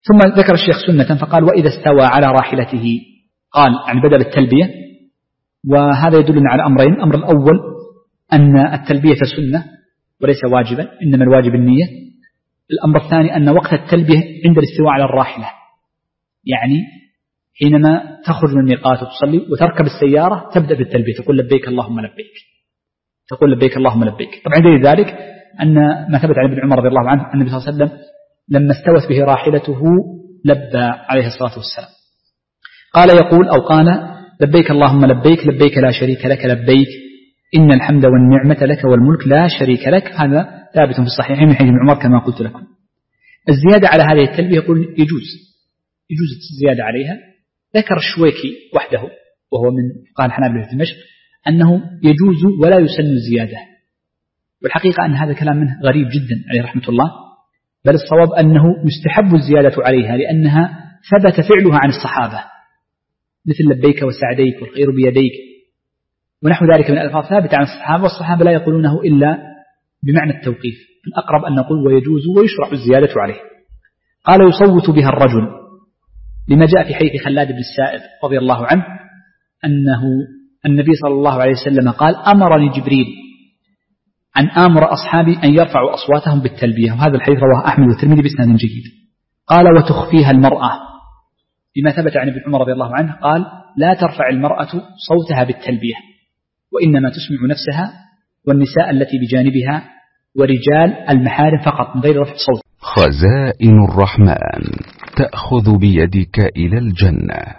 ثم ذكر الشيخ سنة فقال وإذا استوى على راحلته، قال يعني بدأ بالتلبية، وهذا يدلنا على أمرين. الأمر الأول أن التلبية سنة وليس واجبا، إنما الواجب النية. الأمر الثاني أن وقت التلبية عند الاستواء على الراحلة، يعني حينما تخرج من الميقات وتصلي وتركب السيارة تبدأ بالتلبية، تقول لبيك اللهم لبيك، تقول لبيك اللهم لبيك. طبعا دليل ذلك أن ما ثبت عن ابن عمر رضي الله عنه أن النبي صلى الله عليه وسلم لما استوت به راحلته لبى عليه الصلاة والسلام، قال يقول أو قال لبيك اللهم لبيك لبيك لا شريك لك لبيك إن الحمد والنعمة لك والملك لا شريك لك. هذا ثابت في الصحيحين من حديث ابن عمر كما قلت لكم. الزيادة على هذه التلبية يقول يجوز الزيادة عليها. ذكر الشويكي وحده وهو من فقهاء الحنابلة في دمشق أنه يجوز ولا يسن الزيادة، والحقيقة أن هذا كلام منه غريب جدا عليه رحمة الله، بل الصواب أنه يستحب الزيادة عليها لأنها ثبت فعلها عن الصحابة، مثل لبيك وسعديك والخير بيديك ونحو ذلك من الألفاظ ثابتة عن الصحابة، والصحابة لا يقولونه إلا بمعنى التوقيف. الأقرب أن نقول ويجوز ويشرع الزيادة عليه. قال يصوت بها الرجل، لما جاء في حديث خلاد بن السائب رضي الله عنه أنه النبي صلى الله عليه وسلم قال أمرني جبريل أن آمر أصحابي أن يرفعوا أصواتهم بالتلبية، وهذا الحديث رواه أحمد والترمذي بإسناد جيد. قال وتخفيها المرأة، لما ثبت عن ابن عمر رضي الله عنه قال لا ترفع المرأة صوتها بالتلبية، وإنما تسمع نفسها والنساء التي بجانبها ورجال المحارم فقط من غير رفع صوت. خزائن الرحمن تأخذ بيدك إلى الجنة.